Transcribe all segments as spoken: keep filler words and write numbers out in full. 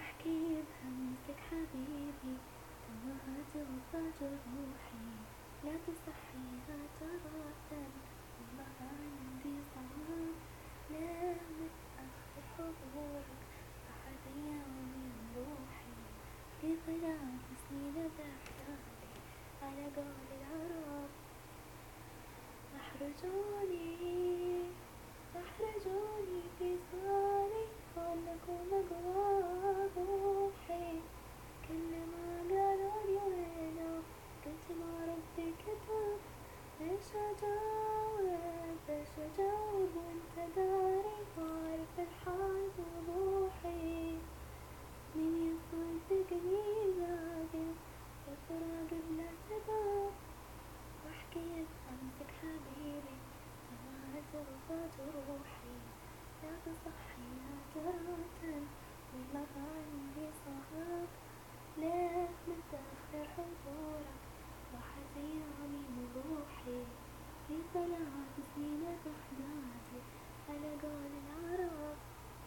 واحكي بهمسك حبيبي، توهت وفات روحي، لا تصحيها تراتا والله عندي صعب، لا متأخر حضورك راحت أيامي وروحي، في ضيعت سنين بحياتي على قول العرب. أحرجوني أحرجوني في سؤالي عنكم أقوى روحي، كل ما قالولي وينه قلت ما ربي كتب، ليش أجاوب ليش أجاوب وانت داري وعارف الحال بوضوحي، من يصدقني باقي الفراق بلا سبب، واحكي بهمسك حبيبي توهت وفات روحي، لا تصحيها تراتا والله عندي صعب، ليه متأخر حضورك راحت أيامي وروحي، في ثلاث سنين بحياتي على قول العرب،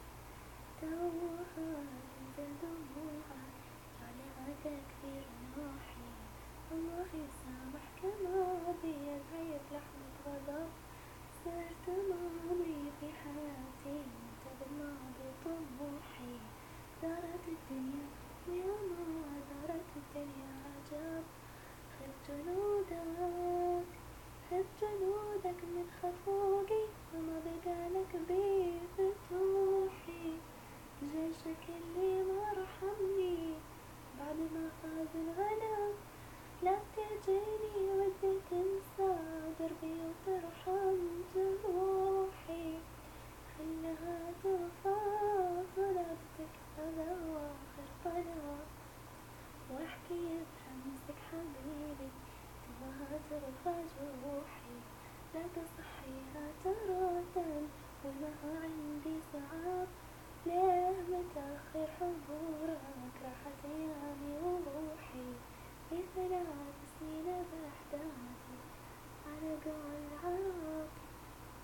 توها تنزل دموعك طالعة كثير نوحي، الله يسامح كما بي العيب لحمة غضب، صرت ماضي في حياتي انت بالماضي طموحي، دارت الدنيا ويا ما دارت الدنيا عجب، خذ جنودك خذ جنودك من خفوقي وما بقالك بي فتوحي، جيشك اللي ما رحمني بعد ما فاز الغنم، لا تجيني ودي تنسى دربي وترحم جروحي، خلها توفى طلبتك هذا آخر طلب، واحكي بهمسك حبيبي توهت وفى جروحي، لا تصحيها تراتا والله عندي صعب، ليه متأخر حضورك راحت أيامي وروحي،